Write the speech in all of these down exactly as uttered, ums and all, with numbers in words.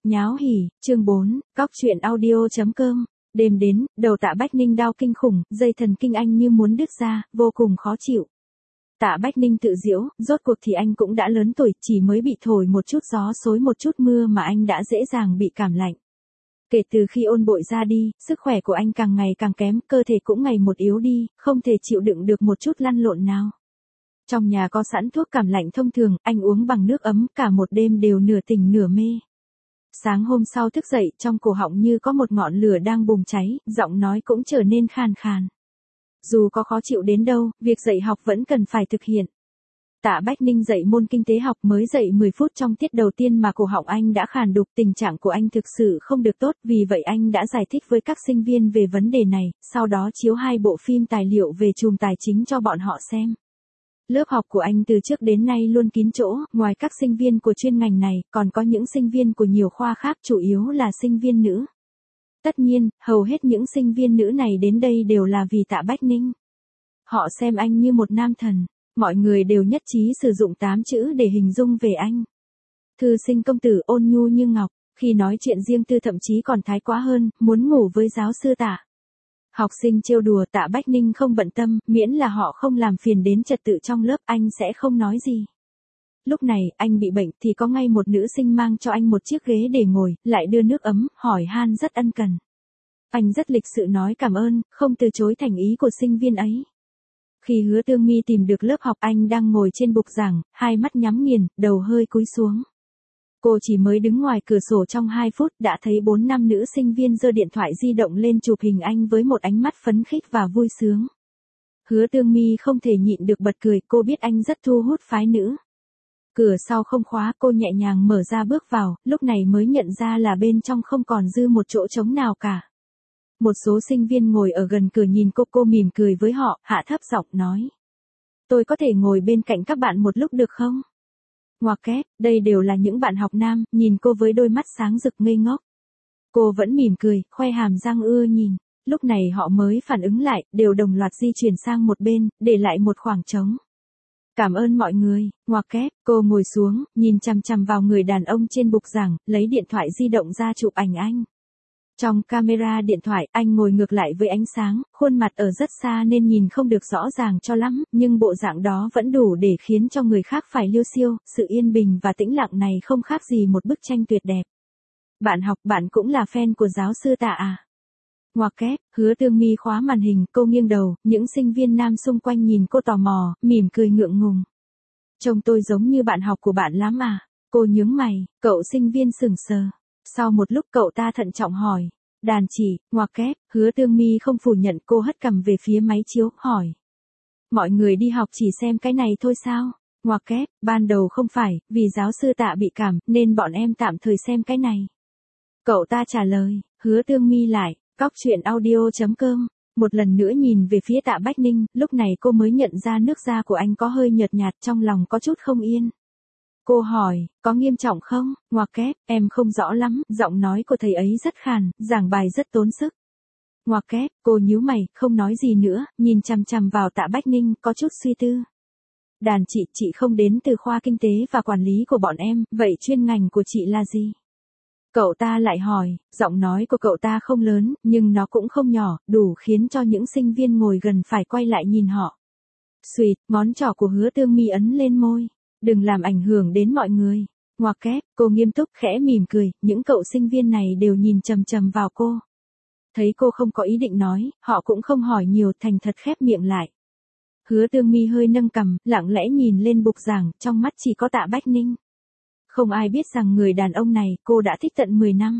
Nháo hỉ, chương bốn, cóc truyện audio.com. Đêm đến, đầu Tạ Bách Ninh đau kinh khủng, dây thần kinh anh như muốn đứt ra, vô cùng khó chịu. Tạ Bách Ninh tự giễu, rốt cuộc thì anh cũng đã lớn tuổi, chỉ mới bị thổi một chút gió xối một chút mưa mà anh đã dễ dàng bị cảm lạnh. Kể từ khi ôn bội ra đi, sức khỏe của anh càng ngày càng kém, cơ thể cũng ngày một yếu đi, không thể chịu đựng được một chút lăn lộn nào. Trong nhà có sẵn thuốc cảm lạnh thông thường, anh uống bằng nước ấm, cả một đêm đều nửa tỉnh nửa mê. Sáng hôm sau thức dậy, trong cổ họng như có một ngọn lửa đang bùng cháy, giọng nói cũng trở nên khàn khàn. Dù có khó chịu đến đâu, việc dạy học vẫn cần phải thực hiện. Tạ Bách Ninh dạy môn kinh tế học mới dạy mười phút trong tiết đầu tiên mà cổ họng anh đã khàn đục, tình trạng của anh thực sự không được tốt, vì vậy anh đã giải thích với các sinh viên về vấn đề này, sau đó chiếu hai bộ phim tài liệu về chùm tài chính cho bọn họ xem. Lớp học của anh từ trước đến nay luôn kín chỗ, ngoài các sinh viên của chuyên ngành này, còn có những sinh viên của nhiều khoa khác, chủ yếu là sinh viên nữ. Tất nhiên, hầu hết những sinh viên nữ này đến đây đều là vì Tạ Bách Ninh. Họ xem anh như một nam thần, mọi người đều nhất trí sử dụng tám chữ để hình dung về anh. Thư sinh công tử ôn nhu như ngọc, khi nói chuyện riêng tư thậm chí còn thái quá hơn, muốn ngủ với giáo sư Tạ. Học sinh trêu đùa, Tạ Bách Ninh không bận tâm, miễn là họ không làm phiền đến trật tự trong lớp, anh sẽ không nói gì. Lúc này, anh bị bệnh thì có ngay một nữ sinh mang cho anh một chiếc ghế để ngồi, lại đưa nước ấm, hỏi han rất ân cần. Anh rất lịch sự nói cảm ơn, không từ chối thành ý của sinh viên ấy. Khi Hứa Tương My tìm được lớp học, anh đang ngồi trên bục giảng, hai mắt nhắm nghiền, đầu hơi cúi xuống. Cô chỉ mới đứng ngoài cửa sổ trong hai phút đã thấy bốn năm nữ sinh viên giơ điện thoại di động lên chụp hình anh với một ánh mắt phấn khích và vui sướng. Hứa Tương My không thể nhịn được bật cười, cô biết anh rất thu hút phái nữ. Cửa sau không khóa, cô nhẹ nhàng mở ra bước vào, lúc này mới nhận ra là bên trong không còn dư một chỗ trống nào cả. Một số sinh viên ngồi ở gần cửa nhìn cô, cô mỉm cười với họ, hạ thấp giọng nói. Tôi có thể ngồi bên cạnh các bạn một lúc được không? Ngoặc kép, đây đều là những bạn học nam, nhìn cô với đôi mắt sáng rực ngây ngốc. Cô vẫn mỉm cười, khoe hàm răng ưa nhìn. Lúc này họ mới phản ứng lại, đều đồng loạt di chuyển sang một bên, để lại một khoảng trống. Cảm ơn mọi người, ngoặc kép, cô ngồi xuống, nhìn chằm chằm vào người đàn ông trên bục giảng, lấy điện thoại di động ra chụp ảnh anh. Trong camera điện thoại, anh ngồi ngược lại với ánh sáng, khuôn mặt ở rất xa nên nhìn không được rõ ràng cho lắm, nhưng bộ dạng đó vẫn đủ để khiến cho người khác phải liêu xiêu, sự yên bình và tĩnh lặng này không khác gì một bức tranh tuyệt đẹp. Bạn học, bạn cũng là fan của giáo sư Tạ à? Ngoặc kép, Hứa Tương My khóa màn hình, cô nghiêng đầu, những sinh viên nam xung quanh nhìn cô tò mò, mỉm cười ngượng ngùng. Trông tôi giống như bạn học của bạn lắm à? Cô nhướng mày, cậu sinh viên sững sờ. Sau một lúc cậu ta thận trọng hỏi. Đàn chỉ, ngoặc kép, Hứa Tương My không phủ nhận, cô hất cằm về phía máy chiếu, hỏi. Mọi người đi học chỉ xem cái này thôi sao? Ngoặc kép, ban đầu không phải, vì giáo sư Tạ bị cảm, nên bọn em tạm thời xem cái này. Cậu ta trả lời, Hứa Tương My lại, cóc truyện audio.com. Một lần nữa nhìn về phía Tạ Bách Ninh, lúc này cô mới nhận ra nước da của anh có hơi nhợt nhạt, trong lòng có chút không yên. Cô hỏi, có nghiêm trọng không? Ngoặc kép, em không rõ lắm, giọng nói của thầy ấy rất khàn, giảng bài rất tốn sức. Ngoặc kép, cô nhíu mày, không nói gì nữa, nhìn chằm chằm vào Tạ Bách Ninh, có chút suy tư. Đàn chị, chị không đến từ khoa kinh tế và quản lý của bọn em, vậy chuyên ngành của chị là gì? Cậu ta lại hỏi, giọng nói của cậu ta không lớn, nhưng nó cũng không nhỏ, đủ khiến cho những sinh viên ngồi gần phải quay lại nhìn họ. Xuỵt, ngón trỏ của Hứa Tương My ấn lên môi. Đừng làm ảnh hưởng đến mọi người. Ngoặc kép, cô nghiêm túc khẽ mỉm cười, những cậu sinh viên này đều nhìn chằm chằm vào cô. Thấy cô không có ý định nói, họ cũng không hỏi nhiều, thành thật khép miệng lại. Hứa Tương My hơi nâng cằm, lặng lẽ nhìn lên bục giảng, trong mắt chỉ có Tạ Bách Ninh. Không ai biết rằng người đàn ông này cô đã thích tận mười năm.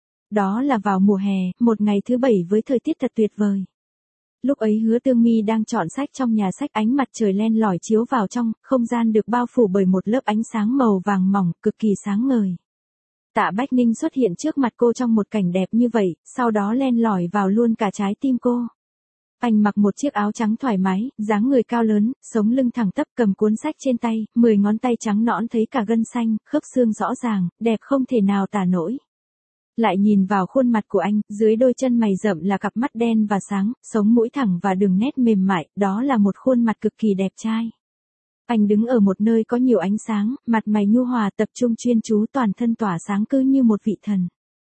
Đó là vào mùa hè, một ngày thứ bảy với thời tiết thật tuyệt vời. Lúc ấy Hứa Tương My đang chọn sách trong nhà sách, ánh mặt trời len lỏi chiếu vào trong, không gian được bao phủ bởi một lớp ánh sáng màu vàng mỏng, cực kỳ sáng ngời. Tạ Bách Ninh xuất hiện trước mặt cô trong một cảnh đẹp như vậy, sau đó len lỏi vào luôn cả trái tim cô. Anh mặc một chiếc áo trắng thoải mái, dáng người cao lớn, sống lưng thẳng tắp, cầm cuốn sách trên tay, mười ngón tay trắng nõn thấy cả gân xanh, khớp xương rõ ràng, đẹp không thể nào tả nổi. Lại nhìn vào khuôn mặt của anh, dưới đôi chân mày rậm là cặp mắt đen và sáng, sống mũi thẳng và đường nét mềm mại, đó là một khuôn mặt cực kỳ đẹp trai. Anh đứng ở một nơi có nhiều ánh sáng, mặt mày nhu hòa tập trung chuyên chú toàn thân tỏa sáng cứ như một vị thần.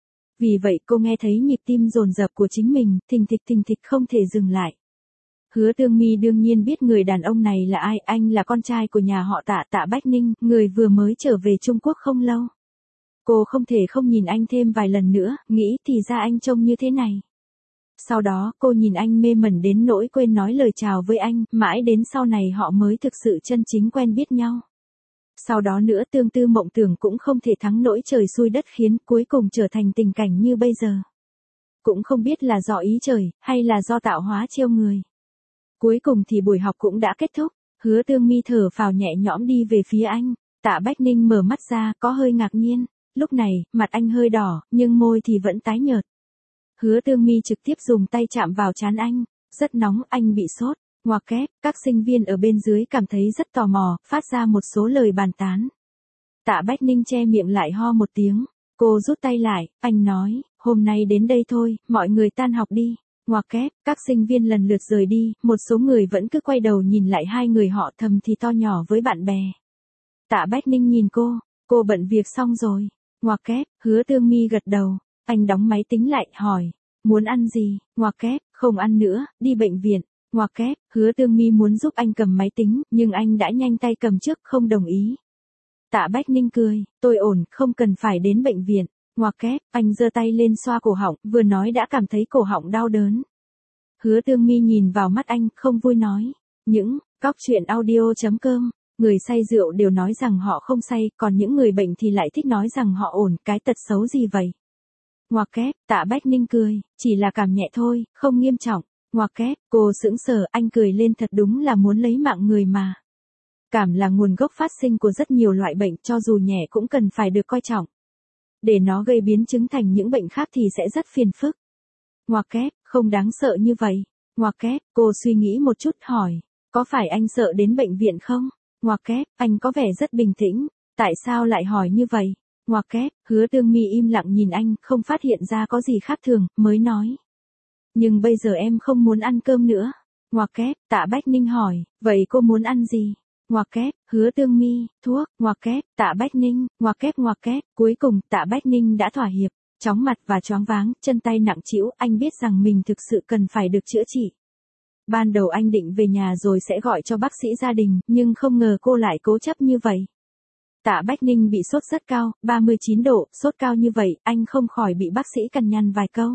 Vì vậy cô nghe thấy nhịp tim dồn dập của chính mình, thình thịch thình thịch không thể dừng lại. Hứa Tương My đương nhiên biết người đàn ông này là ai, anh là con trai của nhà họ Tạ, Tạ Bách Ninh, người vừa mới trở về Trung Quốc không lâu. Cô không thể không nhìn anh thêm vài lần nữa, nghĩ thì ra anh trông như thế này. Sau đó cô nhìn anh mê mẩn đến nỗi quên nói lời chào với anh, mãi đến sau này họ mới thực sự chân chính quen biết nhau. Sau đó nữa tương tư mộng tưởng cũng không thể thắng nỗi trời xui đất khiến, cuối cùng trở thành tình cảnh như bây giờ. Cũng không biết là do ý trời, hay là do tạo hóa trêu người. Cuối cùng thì buổi học cũng đã kết thúc, Hứa Tương My thở phào nhẹ nhõm đi về phía anh. Tạ Bách Ninh mở mắt ra, có hơi ngạc nhiên. Lúc này, mặt anh hơi đỏ, nhưng môi thì vẫn tái nhợt. Hứa Tương My trực tiếp dùng tay chạm vào trán anh. Rất nóng, anh bị sốt. Ngoặc kép, các sinh viên ở bên dưới cảm thấy rất tò mò, phát ra một số lời bàn tán. Tạ Bách Ninh che miệng lại ho một tiếng. Cô rút tay lại, anh nói, hôm nay đến đây thôi, mọi người tan học đi. Ngoặc kép, các sinh viên lần lượt rời đi, một số người vẫn cứ quay đầu nhìn lại hai người họ thầm thì to nhỏ với bạn bè. Tạ Bách Ninh nhìn cô, cô bận việc xong rồi. Ngoặc kép, Hứa Tương My gật đầu, anh đóng máy tính lại, hỏi, muốn ăn gì? Ngoặc kép, không ăn nữa, đi bệnh viện. Ngoặc kép, Hứa Tương My muốn giúp anh cầm máy tính, nhưng anh đã nhanh tay cầm trước, không đồng ý. Tạ Bách Ninh cười, tôi ổn, không cần phải đến bệnh viện. Ngoặc kép, anh giơ tay lên xoa cổ họng, vừa nói đã cảm thấy cổ họng đau đớn. Hứa Tương My nhìn vào mắt anh, không vui nói, những, cóc truyện audio chấm com, người say rượu đều nói rằng họ không say, còn những người bệnh thì lại thích nói rằng họ ổn, cái tật xấu gì vậy? Ngoặc kép, Tạ Bách Ninh cười, chỉ là cảm nhẹ thôi, không nghiêm trọng. Ngoặc kép, cô sững sờ, anh cười lên, thật đúng là muốn lấy mạng người mà. Cảm là nguồn gốc phát sinh của rất nhiều loại bệnh, cho dù nhẹ cũng cần phải được coi trọng. Để nó gây biến chứng thành những bệnh khác thì sẽ rất phiền phức. Ngoặc kép, không đáng sợ như vậy. Ngoặc kép, cô suy nghĩ một chút hỏi, có phải anh sợ đến bệnh viện không? Ngoặc kép, anh có vẻ rất bình tĩnh, tại sao lại hỏi như vậy? Ngoặc kép, Hứa Tương My im lặng nhìn anh, không phát hiện ra có gì khác thường, mới nói. Nhưng bây giờ em không muốn ăn cơm nữa. Ngoặc kép, Tạ Bách Ninh hỏi, vậy cô muốn ăn gì? Ngoặc kép, Hứa Tương My, thuốc. Ngoặc kép, Tạ Bách Ninh, ngoặc kép ngoặc kép, cuối cùng Tạ Bách Ninh đã thỏa hiệp, chóng mặt và choáng váng, chân tay nặng trĩu, anh biết rằng mình thực sự cần phải được chữa trị. Ban đầu anh định về nhà rồi sẽ gọi cho bác sĩ gia đình, nhưng không ngờ cô lại cố chấp như vậy. Tạ Bách Ninh bị sốt rất cao, ba mươi chín độ, sốt cao như vậy, anh không khỏi bị bác sĩ cằn nhằn vài câu.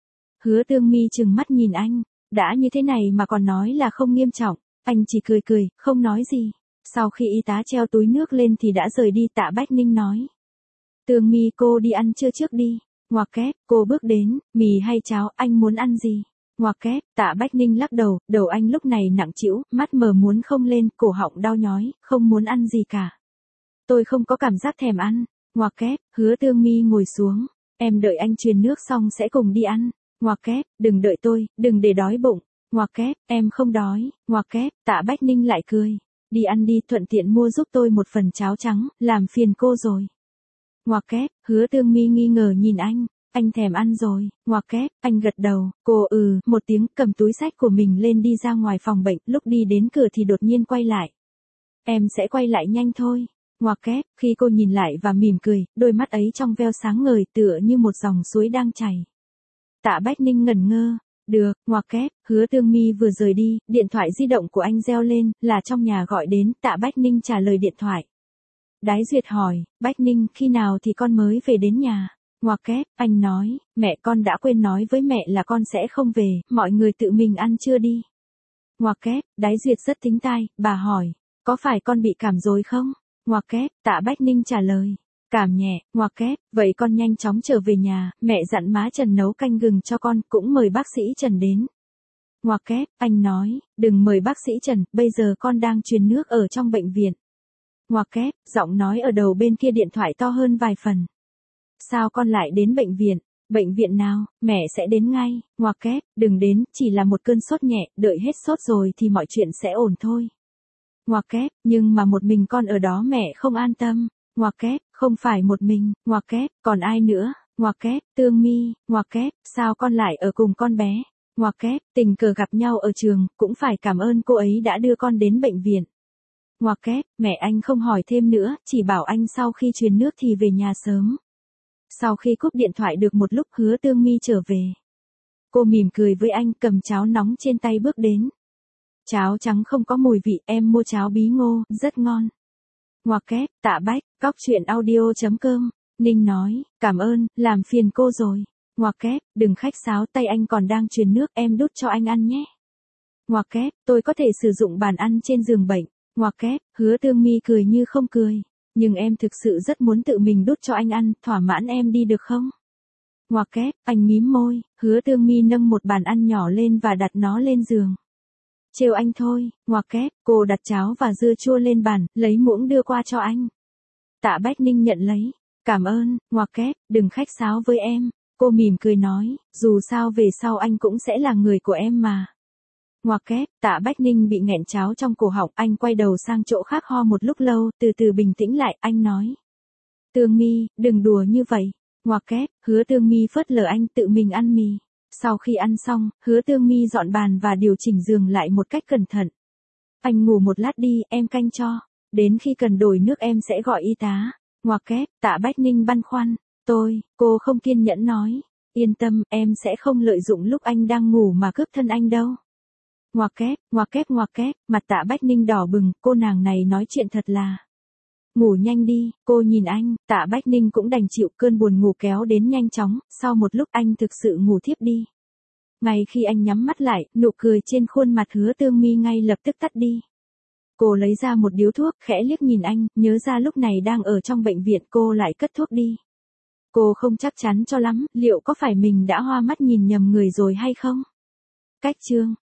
Hứa Tương My trừng mắt nhìn anh, đã như thế này mà còn nói là không nghiêm trọng, anh chỉ cười cười, không nói gì. Sau khi y tá treo túi nước lên thì đã rời đi. Tạ Bách Ninh nói, Tương My, cô đi ăn trưa trước đi. Ngoặc kép, cô bước đến, mì hay cháo, anh muốn ăn gì? Ngoặc kép, Tạ Bách Ninh lắc đầu, đầu anh lúc này nặng trĩu, mắt mờ muốn không lên, cổ họng đau nhói, không muốn ăn gì cả. Tôi không có cảm giác thèm ăn. Ngoặc kép, Hứa Tương My ngồi xuống, em đợi anh truyền nước xong sẽ cùng đi ăn. Ngoặc kép, đừng đợi tôi, đừng để đói bụng. Ngoặc kép, em không đói. Ngoặc kép, Tạ Bách Ninh lại cười, đi ăn đi, thuận tiện mua giúp tôi một phần cháo trắng, làm phiền cô rồi. Ngoặc kép, Hứa Tương My nghi ngờ nhìn anh, anh thèm ăn rồi. Ngoặc kép, anh gật đầu, cô ừ, một tiếng, cầm túi xách của mình lên đi ra ngoài phòng bệnh, lúc đi đến cửa thì đột nhiên quay lại. Em sẽ quay lại nhanh thôi. Ngoặc kép, khi cô nhìn lại và mỉm cười, đôi mắt ấy trong veo sáng ngời tựa như một dòng suối đang chảy. Tạ Bách Ninh ngẩn ngơ, được. Ngoặc kép, Hứa Tương My vừa rời đi, điện thoại di động của anh reo lên, là trong nhà gọi đến. Tạ Bách Ninh trả lời điện thoại. Đái Duyệt hỏi, Bách Ninh, khi nào thì con mới về đến nhà? Ngoặc kép, anh nói, mẹ con đã quên nói với mẹ là con sẽ không về, mọi người tự mình ăn trưa đi. Ngoặc kép, Đái Duyệt rất thính tai, bà hỏi, có phải con bị cảm rồi không? Ngoặc kép, Tạ Bách Ninh trả lời, cảm nhẹ. Ngoặc kép, vậy con nhanh chóng trở về nhà, mẹ dặn má Trần nấu canh gừng cho con, cũng mời bác sĩ Trần đến. Ngoặc kép, anh nói, đừng mời bác sĩ Trần, bây giờ con đang truyền nước ở trong bệnh viện. Ngoặc kép, giọng nói ở đầu bên kia điện thoại to hơn vài phần. Sao con lại đến bệnh viện? Bệnh viện nào? Mẹ sẽ đến ngay. Ngoặc kép, đừng đến, chỉ là một cơn sốt nhẹ, đợi hết sốt rồi thì mọi chuyện sẽ ổn thôi. Ngoặc kép, nhưng mà một mình con ở đó mẹ không an tâm. Ngoặc kép, không phải một mình. Ngoặc kép, còn ai nữa? Ngoặc kép, Tương My. Ngoặc kép, sao con lại ở cùng con bé? Ngoặc kép, tình cờ gặp nhau ở trường, cũng phải cảm ơn cô ấy đã đưa con đến bệnh viện. Ngoặc kép, mẹ anh không hỏi thêm nữa, chỉ bảo anh sau khi truyền nước thì về nhà sớm. Sau khi cúp điện thoại được một lúc Hứa Tương My trở về. Cô mỉm cười với anh, cầm cháo nóng trên tay bước đến. Cháo trắng không có mùi vị, em mua cháo bí ngô, rất ngon. Ngoặc kép, Tạ Bách, cóc truyện audio chấm com. Ninh nói, cảm ơn, làm phiền cô rồi. Ngoặc kép, đừng khách sáo, tay anh còn đang truyền nước, em đút cho anh ăn nhé. Ngoặc kép, tôi có thể sử dụng bàn ăn trên giường bệnh. Ngoặc kép, Hứa Tương My cười như không cười. Nhưng em thực sự rất muốn tự mình đút cho anh ăn, thỏa mãn em đi được không? Ngoặc kép, anh mím môi, Hứa Tương My nâng một bàn ăn nhỏ lên và đặt nó lên giường. Trêu anh thôi, ngoặc kép, cô đặt cháo và dưa chua lên bàn, lấy muỗng đưa qua cho anh. Tạ Bách Ninh nhận lấy. Cảm ơn, ngoặc kép, đừng khách sáo với em. Cô mỉm cười nói, dù sao về sau anh cũng sẽ là người của em mà. Ngoặc kép, Tạ Bách Ninh bị nghẹn cháo trong cổ họng, anh quay đầu sang chỗ khác ho một lúc lâu, từ từ bình tĩnh lại, anh nói. Tương My, đừng đùa như vậy. Ngoặc kép, Hứa Tương My phớt lờ anh, tự mình ăn mì. Sau khi ăn xong, Hứa Tương My dọn bàn và điều chỉnh giường lại một cách cẩn thận. Anh ngủ một lát đi, em canh cho. Đến khi cần đổi nước em sẽ gọi y tá. Ngoặc kép, Tạ Bách Ninh băn khoăn. Tôi, cô không kiên nhẫn nói. Yên tâm, em sẽ không lợi dụng lúc anh đang ngủ mà cướp thân anh đâu. Ngoặc kép, ngoặc kép ngoặc kép, mặt Tạ Bách Ninh đỏ bừng, cô nàng này nói chuyện thật là. Ngủ nhanh đi, cô nhìn anh, Tạ Bách Ninh cũng đành chịu, cơn buồn ngủ kéo đến nhanh chóng, sau một lúc anh thực sự ngủ thiếp đi. Ngay khi anh nhắm mắt lại, nụ cười trên khuôn mặt Hứa Tương My ngay lập tức tắt đi. Cô lấy ra một điếu thuốc, khẽ liếc nhìn anh, nhớ ra lúc này đang ở trong bệnh viện, cô lại cất thuốc đi. Cô không chắc chắn cho lắm, liệu có phải mình đã hoa mắt nhìn nhầm người rồi hay không? Cách chương